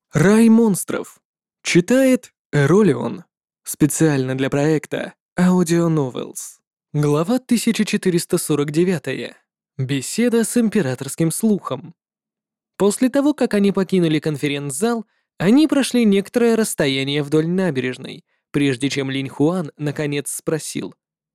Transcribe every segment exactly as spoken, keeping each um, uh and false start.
Рай монстров. Читает Эролион. Специально для проекта Audio Novels. Глава тысяча четыреста сорок девять. Беседа с императорским слухом. После того, как они покинули конференц-зал, они прошли некоторое расстояние вдоль набережной, прежде чем Линь Хуан наконец спросил.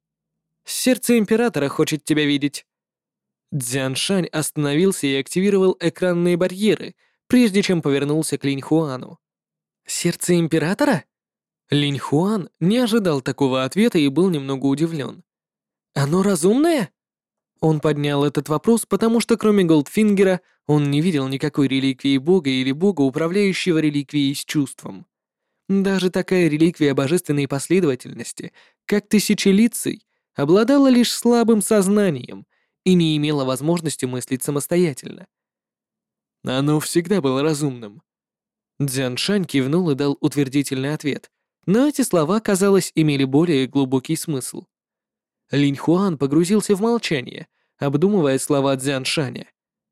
«Сердце императора хочет тебя видеть». Цзян Шань остановился и активировал экранные барьеры, прежде чем повернулся к Линь Хуану. «Сердце императора?» Линь Хуан не ожидал такого ответа и был немного удивлен. «Оно разумное?» Он поднял этот вопрос, потому что кроме Голдфингера он не видел никакой реликвии бога или бога, управляющего реликвией с чувством. Даже такая реликвия божественной последовательности, как Тысячелицый, обладала лишь слабым сознанием и не имела возможности мыслить самостоятельно. Оно всегда было разумным. Цзян Шань кивнул и дал утвердительный ответ, но эти слова, казалось, имели более глубокий смысл. Линь Хуан погрузился в молчание, обдумывая слова Цзян Шаня.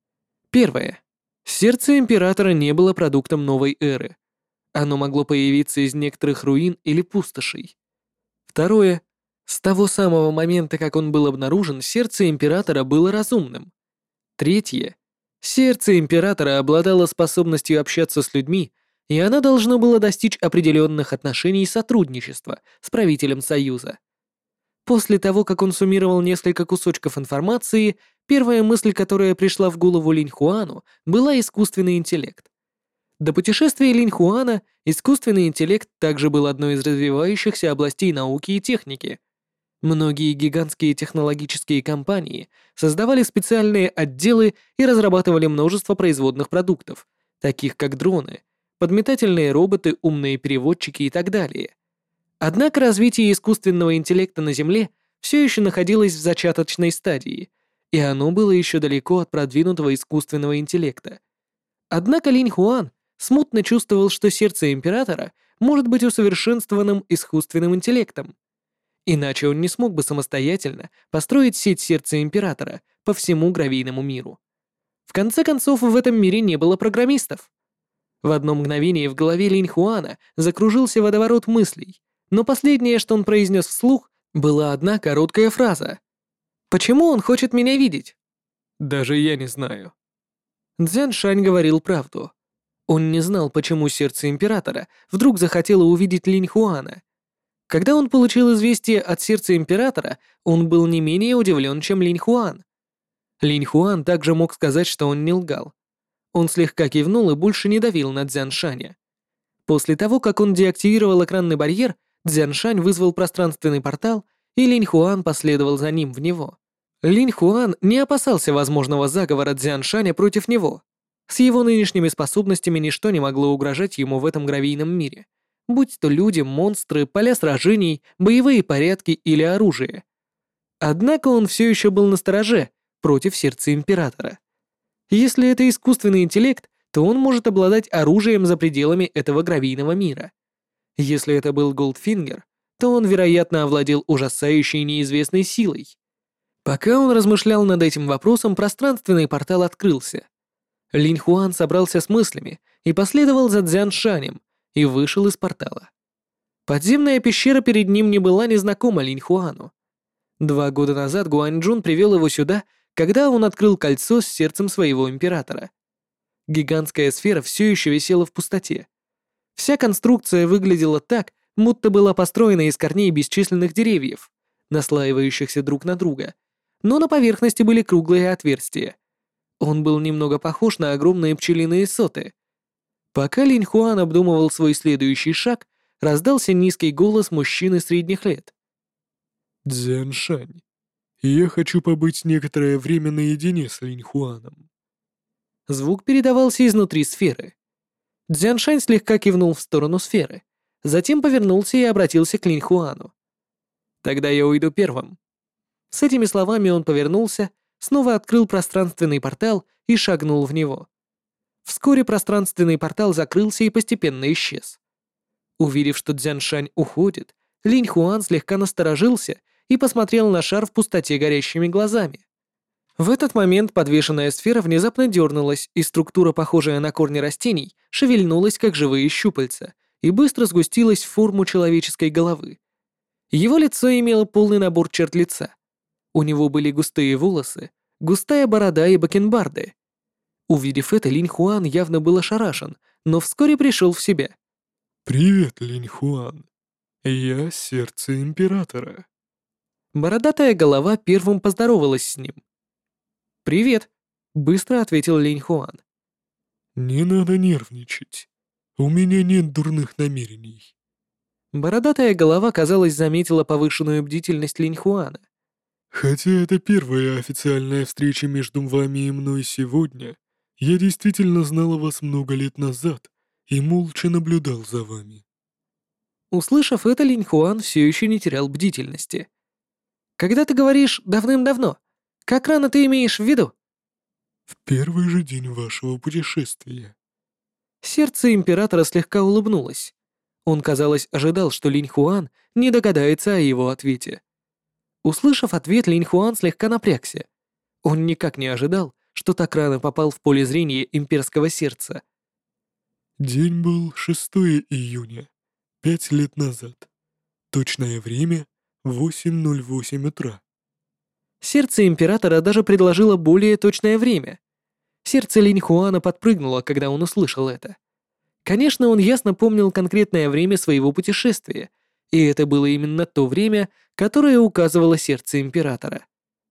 Первое. Сердце императора не было продуктом новой эры. Оно могло появиться из некоторых руин или пустошей. Второе. С того самого момента, как он был обнаружен, сердце императора было разумным. Третье. Сердце императора обладало способностью общаться с людьми, и оно должно было достичь определенных отношений сотрудничества с правителем Союза. После того, как он суммировал несколько кусочков информации, первая мысль, которая пришла в голову Линь Хуану, была искусственный интеллект. До путешествия Линь Хуана искусственный интеллект также был одной из развивающихся областей науки и техники. Многие гигантские технологические компании создавали специальные отделы и разрабатывали множество производных продуктов, таких как дроны, подметательные роботы, умные переводчики и так далее. Однако развитие искусственного интеллекта на Земле все еще находилось в зачаточной стадии, и оно было еще далеко от продвинутого искусственного интеллекта. Однако Линь Хуан смутно чувствовал, что сердце императора может быть усовершенствованным искусственным интеллектом. Иначе он не смог бы самостоятельно построить сеть сердца императора по всему гравийному миру. В конце концов, в этом мире не было программистов. В одно мгновение в голове Линь Хуана закружился водоворот мыслей, но последнее, что он произнес вслух, была одна короткая фраза. «Почему он хочет меня видеть?» «Даже я не знаю». Цзян Шань говорил правду. Он не знал, почему сердце императора вдруг захотело увидеть Линь Хуана. Когда он получил известие от сердца императора, он был не менее удивлен, чем Линь Хуан. Линь Хуан также мог сказать, что он не лгал. Он слегка кивнул и больше не давил на Цзян Шаня. После того, как он деактивировал экранный барьер, Цзян Шань вызвал пространственный портал, и Линь Хуан последовал за ним в него. Линь Хуан не опасался возможного заговора Цзян Шаня против него. С его нынешними способностями ничто не могло угрожать ему в этом гравийном мире, будь то люди, монстры, поля сражений, боевые порядки или оружие. Однако он все еще был настороже против сердца императора. Если это искусственный интеллект, то он может обладать оружием за пределами этого гравийного мира. Если это был Голдфингер, то он, вероятно, овладел ужасающей неизвестной силой. Пока он размышлял над этим вопросом, пространственный портал открылся. Линь Хуан собрался с мыслями и последовал за Цзян Шанем и вышел из портала. Подземная пещера перед ним не была незнакома Линь Хуану. Два года назад Гуаньчжун привел его сюда, когда он открыл кольцо с сердцем своего императора. Гигантская сфера все еще висела в пустоте. Вся конструкция выглядела так, будто была построена из корней бесчисленных деревьев, наслаивающихся друг на друга, но на поверхности были круглые отверстия. Он был немного похож на огромные пчелиные соты. Пока Линь Хуан обдумывал свой следующий шаг, раздался низкий голос мужчины средних лет. «Цзян Шань, я хочу побыть некоторое время наедине с Линь Хуаном». Звук передавался изнутри сферы. Цзян Шань слегка кивнул в сторону сферы, затем повернулся и обратился к Линь Хуану. «Тогда я уйду первым». С этими словами он повернулся, снова открыл пространственный портал и шагнул в него. Вскоре пространственный портал закрылся и постепенно исчез. Увидев, что Цзян Шань уходит, Линь Хуан слегка насторожился и посмотрел на шар в пустоте горящими глазами. В этот момент подвешенная сфера внезапно дернулась, и структура, похожая на корни растений, шевельнулась, как живые щупальца, и быстро сгустилась в форму человеческой головы. Его лицо имело полный набор черт лица. У него были густые волосы, густая борода и бакенбарды. Увидев это, Линь Хуан явно был ошарашен, но вскоре пришел в себя. «Привет, Линь Хуан. Я сердце Императора». Бородатая голова первым поздоровалась с ним. «Привет», — быстро ответил Линь Хуан. «Не надо нервничать. У меня нет дурных намерений». Бородатая голова, казалось, заметила повышенную бдительность Линь Хуана. Хотя это первая официальная встреча между вами и мной сегодня, я действительно знал о вас много лет назад и молча наблюдал за вами. Услышав это, Линь Хуан все еще не терял бдительности. «Когда ты говоришь «давным-давно», как рано ты имеешь в виду?» В первый же день вашего путешествия. Сердце императора слегка улыбнулось. Он, казалось, ожидал, что Линь Хуан не догадается о его ответе. Услышав ответ, Линь Хуан слегка напрягся. Он никак не ожидал, что так рано попал в поле зрения имперского сердца. День был шестое июня, пять лет назад. Точное время — восемь ноль восемь утра. Сердце императора даже предложило более точное время. Сердце Линь Хуана подпрыгнуло, когда он услышал это. Конечно, он ясно помнил конкретное время своего путешествия, и это было именно то время, которое указывало сердце императора.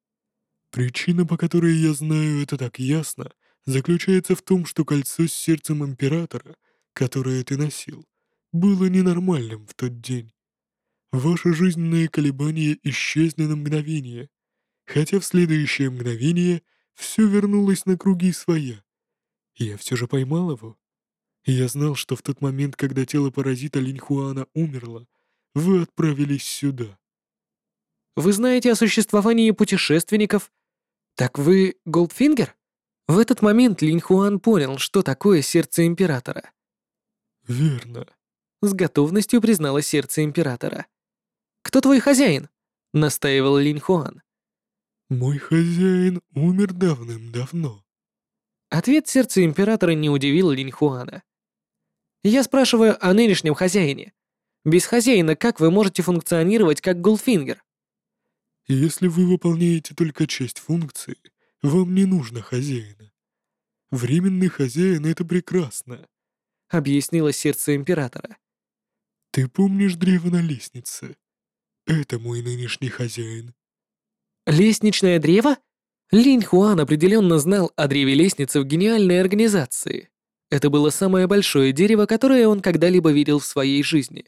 Причина, по которой я знаю это так ясно, заключается в том, что кольцо с сердцем Императора, которое ты носил, было ненормальным в тот день. Ваши жизненные колебания исчезли на мгновение, хотя в следующее мгновение все вернулось на круги своя. Я все же поймал его. Я знал, что в тот момент, когда тело паразита Линьхуана умерло, вы отправились сюда. Вы знаете о существовании путешественников? Так вы Голдфингер? В этот момент Линь Хуан понял, что такое сердце императора. Верно. С готовностью признало сердце императора. «Кто твой хозяин?» — настаивал Линь Хуан. Мой хозяин умер давным-давно. Ответ сердца императора не удивил Линь Хуана. «Я спрашиваю о нынешнем хозяине. Без хозяина как вы можете функционировать как Голдфингер?» Если вы выполняете только часть функции, вам не нужно хозяина. Временный хозяин — это прекрасно. — объяснило сердце императора. Ты помнишь древо на лестнице? Это мой нынешний хозяин. «Лестничное древо?» Линь Хуан определенно знал о древе лестницы в гениальной организации. Это было самое большое дерево, которое он когда-либо видел в своей жизни.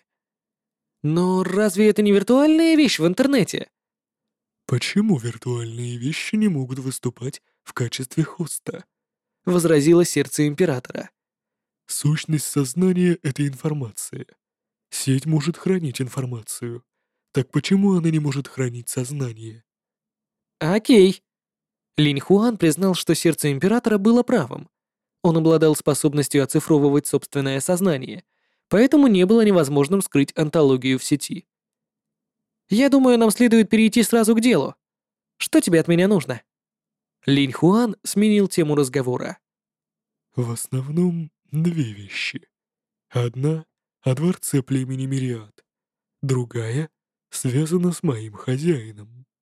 Но разве это не виртуальная вещь в интернете? Почему виртуальные вещи не могут выступать в качестве хоста? Возразило сердце императора. Сущность сознания — это информация. Сеть может хранить информацию. Так почему она не может хранить сознание? Окей. Линь Хуан признал, что сердце императора было правым. Он обладал способностью оцифровывать собственное сознание, поэтому не было невозможным скрыть онтологию в сети. «Я думаю, нам следует перейти сразу к делу. Что тебе от меня нужно?» Линь Хуан сменил тему разговора. В основном две вещи. Одна — о дворце племени Мириад. Другая связана с моим хозяином.